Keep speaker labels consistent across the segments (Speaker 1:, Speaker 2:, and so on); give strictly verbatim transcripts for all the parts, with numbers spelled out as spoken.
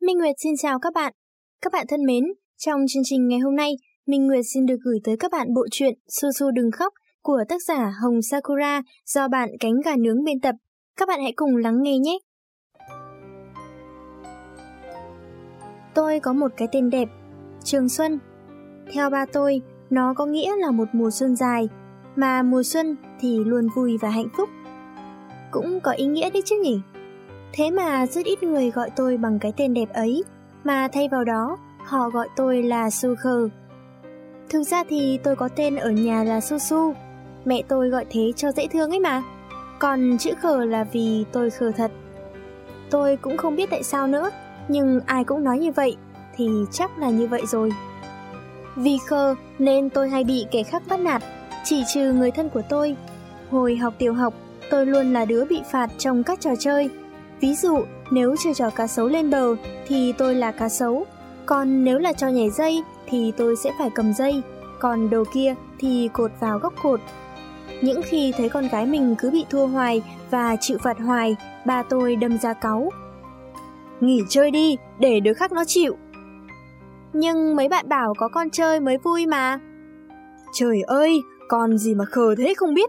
Speaker 1: Minh Nguyệt xin chào các bạn. Các bạn thân mến, trong chương trình ngày hôm nay, Minh Nguyệt xin được gửi tới các bạn bộ truyện Su Su đừng khóc của tác giả Hồng Sakura do bạn Cánh Gà Nướng biên tập. Các bạn hãy cùng lắng nghe nhé. Tôi có một cái tên đẹp, Trường Xuân. Theo ba tôi, nó có nghĩa là một mùa xuân dài, mà mùa xuân thì luôn vui và hạnh phúc. Cũng có ý nghĩa đấy chứ nhỉ? Thế mà rất ít người gọi tôi bằng cái tên đẹp ấy, mà thay vào đó, họ gọi tôi là Su Khờ. Thực ra thì tôi có tên ở nhà là Su Su, mẹ tôi gọi thế cho dễ thương ấy mà. Còn chữ Khờ là vì tôi khờ thật. Tôi cũng không biết tại sao nữa, nhưng ai cũng nói như vậy, thì chắc là như vậy rồi. Vì khờ nên tôi hay bị kẻ khác bắt nạt, chỉ trừ người thân của tôi. Hồi học tiểu học, tôi luôn là đứa bị phạt trong các trò chơi. Ví dụ, nếu chơi trò cá sấu lên bờ thì tôi là cá sấu, còn nếu là trò nhảy dây thì tôi sẽ phải cầm dây, còn đầu kia thì cột vào góc cột. Những khi thấy con gái mình cứ bị thua hoài và chịu phạt hoài, ba tôi đâm ra cáu. Nghỉ chơi đi, để đứa khác nó chịu. Nhưng mấy bạn bảo có con chơi mới vui mà. Trời ơi, con gì mà khờ thế không biết.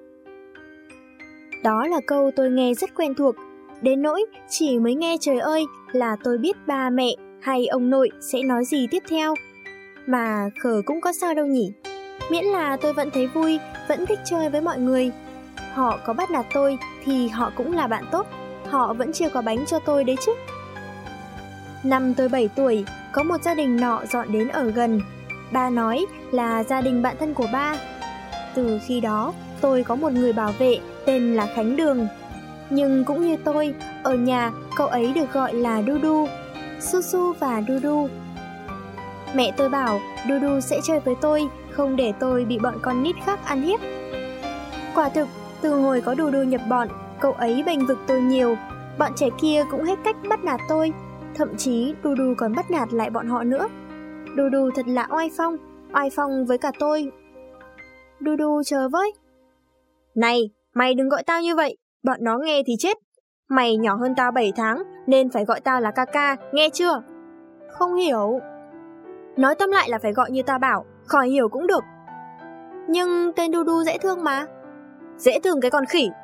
Speaker 1: Đó là câu tôi nghe rất quen thuộc, đến nỗi chỉ mới nghe trời ơi là tôi biết ba mẹ hay ông nội sẽ nói gì tiếp theo. Mà khờ cũng có sao đâu nhỉ, miễn là tôi vẫn thấy vui, vẫn thích chơi với mọi người. Họ có bắt nạt tôi thì họ cũng là bạn tốt, họ vẫn chưa có bánh cho tôi đấy chứ. Năm tôi bảy tuổi, có một gia đình nọ dọn đến ở gần. Ba nói là gia đình bạn thân của ba. Từ khi đó, tôi có một người bảo vệ tên là Khánh Đường. Nhưng cũng như tôi, ở nhà cậu ấy được gọi là Du Du, Su Su và Du Du. Mẹ tôi bảo Du Du sẽ chơi với tôi, không để tôi bị bọn con nít khác ăn hiếp. Quả thực, từ hồi có Du Du nhập bọn, cậu ấy bênh vực tôi nhiều. Bọn trẻ kia cũng hết cách bắt nạt tôi, thậm chí Du Du còn bắt nạt lại bọn họ nữa. Du Du thật là oai phong, oai phong với cả tôi. Du Du chờ với. Này, mày đừng gọi tao như vậy, bọn nó nghe thì chết. Mày nhỏ hơn tao bảy tháng nên phải gọi tao là ca ca, nghe chưa? Không hiểu. Nói tóm lại là phải gọi như tao bảo, khỏi hiểu cũng được. Nhưng tên Du Du dễ thương mà. Dễ thương cái con khỉ.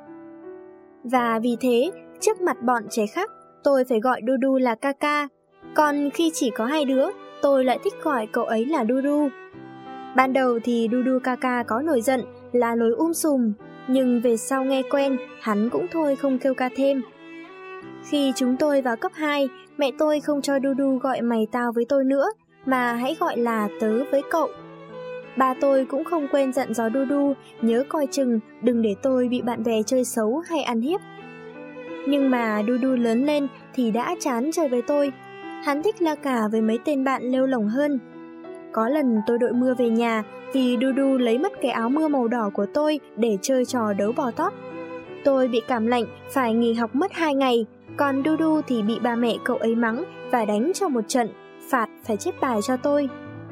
Speaker 1: Và vì thế, trước mặt bọn trẻ khác, tôi phải gọi Du Du là ca ca. Còn khi chỉ có hai đứa, tôi lại thích gọi cậu ấy là Du Du. Ban đầu thì Du Du ca ca có nổi giận, là lối um sùm, nhưng về sau nghe quen, hắn cũng thôi không kêu ca thêm. Khi chúng tôi vào cấp hai, mẹ tôi không cho Du Du gọi mày tao với tôi nữa, mà hãy gọi là tớ với cậu. Ba tôi cũng không quên dặn dò Du Du nhớ coi chừng đừng để tôi bị bạn bè chơi xấu hay ăn hiếp. Nhưng mà Du Du lớn lên thì đã chán chơi với tôi. Hắn thích la cà với mấy tên bạn lêu lổng hơn. Có lần tôi đội mưa về nhà vì Du Du lấy mất cái áo mưa màu đỏ của tôi để chơi trò đấu bò tót. Tôi bị cảm lạnh phải nghỉ học mất hai ngày, còn Du Du thì bị ba mẹ cậu ấy mắng và đánh cho một trận, phạt phải chép bài cho tôi.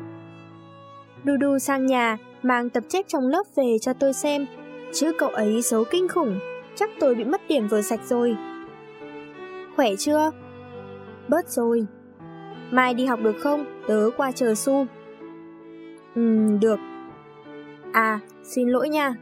Speaker 1: Du Du sang nhà mang tập chép trong lớp về cho tôi xem, chứ cậu ấy xấu kinh khủng, chắc tôi bị mất điểm vừa sạch rồi. Khỏe chưa? Bớt rồi. Mai đi học được không? Tớ qua chờ Su. Ừm, được. À, xin lỗi nha.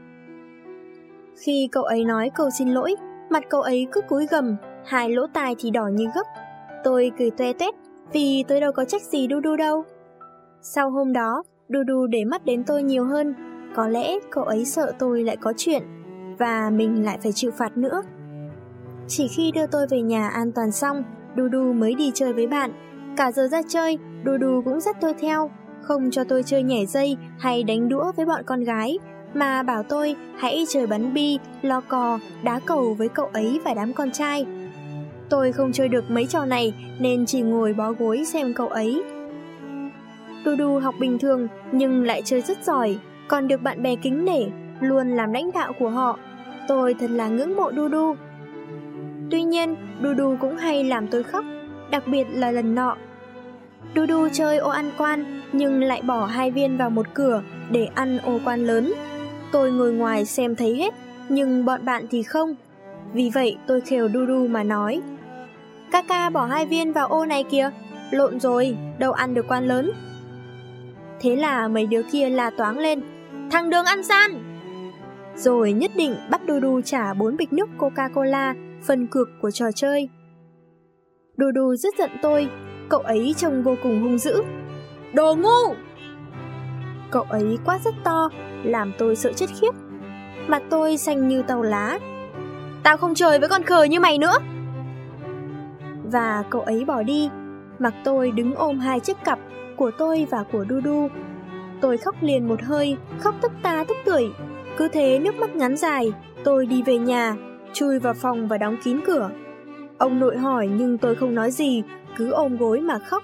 Speaker 1: Khi cậu ấy nói câu xin lỗi, mặt cậu ấy cứ cúi gằm, hai lỗ tai thì đỏ như gấc. Tôi cười toe toét vì tôi đâu có trách gì Du Du đâu. Sau hôm đó, Du Du để mắt đến tôi nhiều hơn. Có lẽ cậu ấy sợ tôi lại có chuyện và mình lại phải chịu phạt nữa. Chỉ khi đưa tôi về nhà an toàn xong, Du Du mới đi chơi với bạn. Cả giờ ra chơi, Du Du cũng dắt tôi theo, không cho tôi chơi nhảy dây hay đánh đũa với bọn con gái, mà bảo tôi hãy chơi bắn bi, lo cò, đá cầu với cậu ấy và đám con trai. Tôi không chơi được mấy trò này nên chỉ ngồi bó gối xem cậu ấy. Du Du học bình thường nhưng lại chơi rất giỏi, còn được bạn bè kính nể, luôn làm lãnh đạo của họ. Tôi thật là ngưỡng mộ Du Du. Tuy nhiên, Du Du cũng hay làm tôi khóc, đặc biệt là lần nọ. Du Du chơi ô ăn quan nhưng lại bỏ hai viên vào một cửa để ăn ô quan lớn. Tôi ngồi ngoài xem thấy hết, nhưng bọn bạn thì không. Vì vậy tôi khều Du Du mà nói: ca ca bỏ hai viên vào ô này kìa, lộn rồi, đâu ăn được quan lớn. Thế là mấy đứa kia la toáng lên, thằng Đường ăn gian. Rồi nhất định bắt Dudu trả bốn bịch nước Coca-Cola, phần cược của trò chơi. Dudu rất giận tôi, cậu ấy trông vô cùng hung dữ. Đồ ngu! Cậu ấy quát rất to, làm tôi sợ chết khiếp. Mặt tôi xanh như tàu lá. Tao không chơi với con khờ như mày nữa. Và cậu ấy bỏ đi, mặc tôi đứng ôm hai chiếc cặp của tôi và của Dudu. Tôi khóc liền một hơi, khóc tức ta tức tưởi. Cứ thế nước mắt ngắn dài, tôi đi về nhà, chui vào phòng và đóng kín cửa. Ông nội hỏi nhưng tôi không nói gì, cứ ôm gối mà khóc.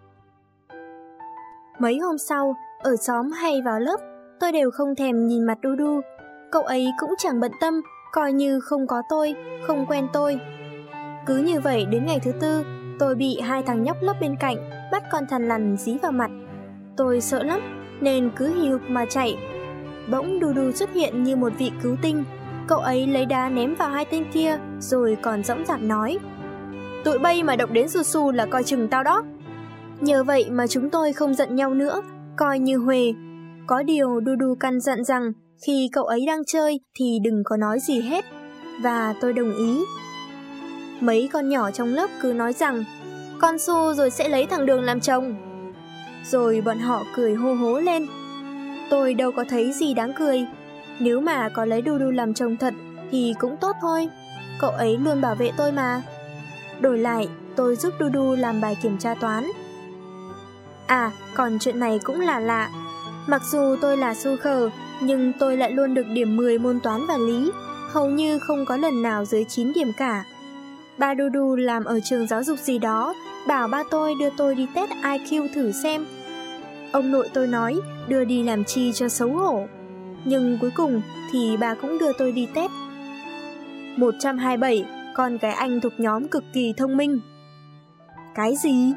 Speaker 1: Mấy hôm sau, ở xóm hay vào lớp, tôi đều không thèm nhìn mặt Dudu. Cậu ấy cũng chẳng bận tâm, coi như không có tôi, không quen tôi. Cứ như vậy đến ngày thứ tư, tôi bị hai thằng nhóc lớp bên cạnh bắt con thằn lằn dí vào mặt. Tôi sợ lắm, nên cứ hì hục mà chạy. Bỗng Dudu xuất hiện như một vị cứu tinh. Cậu ấy lấy đá ném vào hai tên kia, rồi còn dõng dạc nói, tụi bay mà động đến Su Su là coi chừng tao đó. Nhờ vậy mà chúng tôi không giận nhau nữa, coi như huề. Có điều Dudu căn dặn rằng khi cậu ấy đang chơi thì đừng có nói gì hết. Và tôi đồng ý. Mấy con nhỏ trong lớp cứ nói rằng con Su rồi sẽ lấy thằng Đường làm chồng. Rồi bọn họ cười hô hố lên. Tôi đâu có thấy gì đáng cười. Nếu mà có lấy Dudu làm chồng thật thì cũng tốt thôi. Cậu ấy luôn bảo vệ tôi mà. Đổi lại, tôi giúp Dudu làm bài kiểm tra toán. À, còn chuyện này cũng là lạ. Mặc dù tôi là su khờ, nhưng tôi lại luôn được điểm mười môn toán và lý, hầu như không có lần nào dưới chín điểm cả. Ba Dudu làm ở trường giáo dục gì đó, bảo ba tôi đưa tôi đi test i kiu thử xem. Ông nội tôi nói đưa đi làm chi cho xấu hổ. Nhưng cuối cùng thì bà cũng đưa tôi đi test. một trăm hai mươi bảy, con gái anh thuộc nhóm cực kỳ thông minh. Cái gì?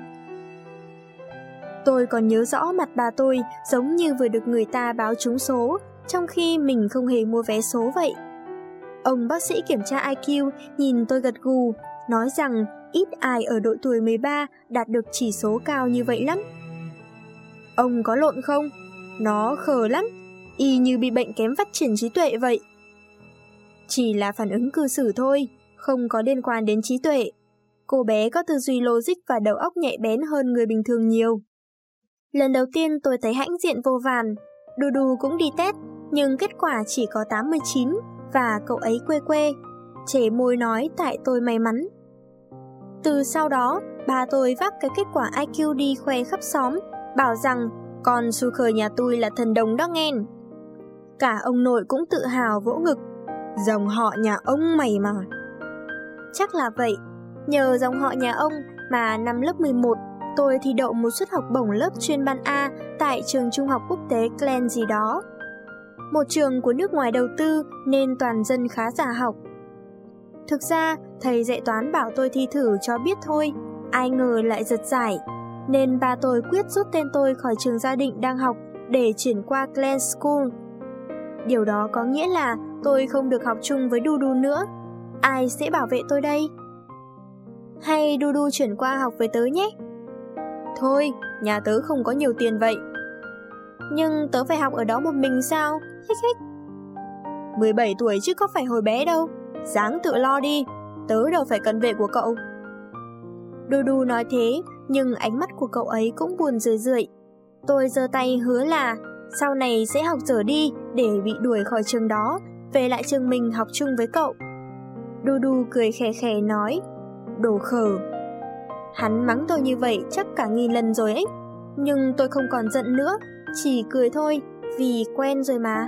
Speaker 1: Tôi còn nhớ rõ mặt bà tôi giống như vừa được người ta báo trúng số, trong khi mình không hề mua vé số vậy. Ông bác sĩ kiểm tra i kiu nhìn tôi gật gù, nói rằng ít ai ở độ tuổi mười ba đạt được chỉ số cao như vậy lắm. Ông có lộn không? Nó khờ lắm, y như bị bệnh kém phát triển trí tuệ vậy. Chỉ là phản ứng cư xử thôi, không có liên quan đến trí tuệ. Cô bé có tư duy logic và đầu óc nhạy bén hơn người bình thường nhiều. Lần đầu tiên tôi thấy hãnh diện vô vàn. Dudu cũng đi test, nhưng kết quả chỉ có tám mươi chín và cậu ấy quê quê. Trẻ môi nói tại tôi may mắn. Từ sau đó, bà tôi vác cái kết quả i kiu đi khoe khắp xóm, bảo rằng con su khờ nhà tôi là thần đồng đó nghen. Cả ông nội cũng tự hào vỗ ngực. Dòng họ nhà ông mày mà. Chắc là vậy. Nhờ dòng họ nhà ông mà năm lớp mười một, tôi thi đậu một suất học bổng lớp chuyên ban A tại trường trung học quốc tế Glen gì đó. Một trường của nước ngoài đầu tư nên toàn dân khá giả học. Thực ra, thầy dạy toán bảo tôi thi thử cho biết thôi, ai ngờ lại giật giải. Nên ba tôi quyết rút tên tôi khỏi trường gia định đang học để chuyển qua Glen School. Điều đó có nghĩa là tôi không được học chung với Dudu nữa. Ai sẽ bảo vệ tôi đây? Hay Dudu chuyển qua học với tớ nhé? Thôi, nhà tớ không có nhiều tiền vậy. Nhưng tớ phải học ở đó một mình sao? Hích hích. mười bảy tuổi chứ có phải hồi bé đâu. Ráng tự lo đi, tớ đâu phải cần vệ của cậu. Dudu nói thế, nhưng ánh mắt của cậu ấy cũng buồn rười rượi. Tôi giơ tay hứa là sau này sẽ học dở đi để bị đuổi khỏi trường đó, về lại trường mình học chung với cậu. Dudu cười khè khè nói, đồ khờ. Hắn mắng tôi như vậy chắc cả nghìn lần rồi ấy. Nhưng tôi không còn giận nữa, chỉ cười thôi, vì quen rồi mà.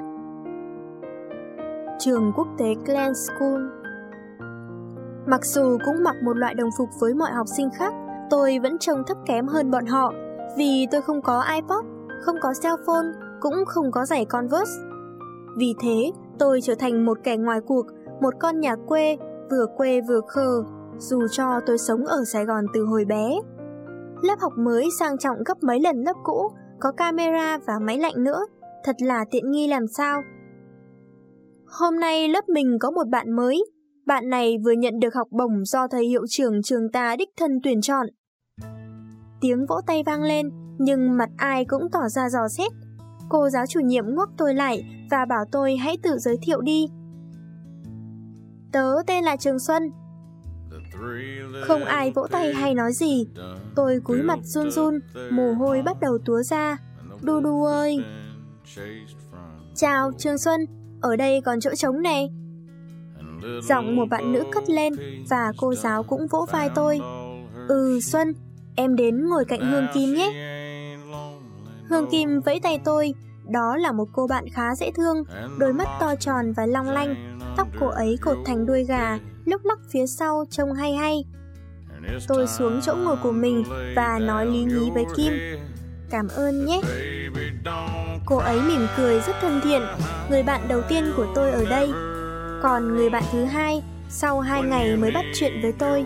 Speaker 1: Trường quốc tế Glen School. Mặc dù cũng mặc một loại đồng phục với mọi học sinh khác, tôi vẫn trông thấp kém hơn bọn họ, vì tôi không có iPod, không có cell phone, cũng không có giày Converse. Vì thế, tôi trở thành một kẻ ngoài cuộc, một con nhà quê, vừa quê vừa khờ, dù cho tôi sống ở Sài Gòn từ hồi bé. Lớp học mới sang trọng gấp mấy lần lớp cũ, có camera và máy lạnh nữa, thật là tiện nghi làm sao. Hôm nay lớp mình có một bạn mới, Bạn này vừa nhận được học bổng do thầy hiệu trưởng trường ta đích thân tuyển chọn. Tiếng vỗ tay vang lên, nhưng mặt ai cũng tỏ ra dò xét. Cô giáo chủ nhiệm ngoắc tôi lại và bảo tôi hãy tự giới thiệu đi. Tớ tên là Trường Xuân. Không ai vỗ tay hay nói gì. Tôi cúi mặt run run, mồ hôi bắt đầu túa ra. Đu Đu ơi! Chào Trường Xuân, ở đây còn chỗ trống này. Giọng một bạn nữ cất lên và cô giáo cũng vỗ vai tôi. Ừ Xuân, em đến ngồi cạnh Hương Kim nhé. Hương Kim vẫy tay tôi. Đó là một cô bạn khá dễ thương, đôi mắt to tròn và long lanh. Tóc cô ấy cột thành đuôi gà, lúc lắc phía sau trông hay hay. Tôi xuống chỗ ngồi của mình và nói lý nhí với Kim. Cảm ơn nhé. Cô ấy mỉm cười rất thân thiện, người bạn đầu tiên của tôi ở đây. Còn người bạn thứ hai, sau hai ngày mới bắt chuyện với tôi.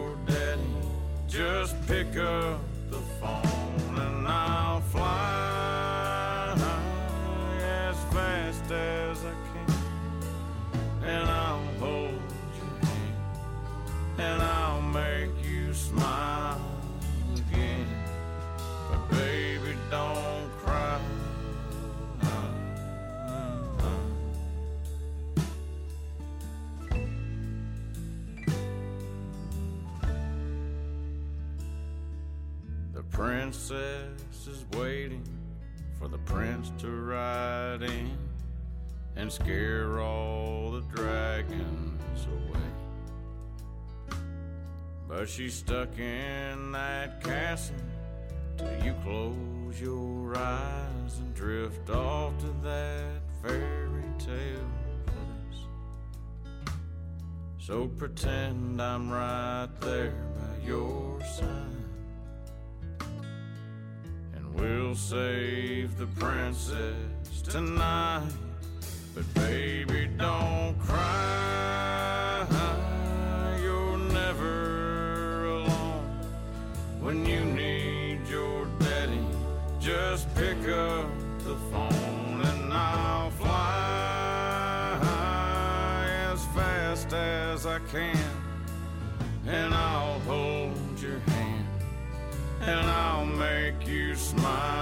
Speaker 2: The princess is waiting for the prince to ride in and scare all the dragons away. But she's stuck in that castle till you close your eyes and drift off to that fairy tale place. So pretend I'm right there by your side. We'll save the princess tonight, but baby, don't cry. You're never alone. When you need your daddy, just pick up the phone and I'll fly as fast as I can, and I'll hold your hand, and I'll make you smile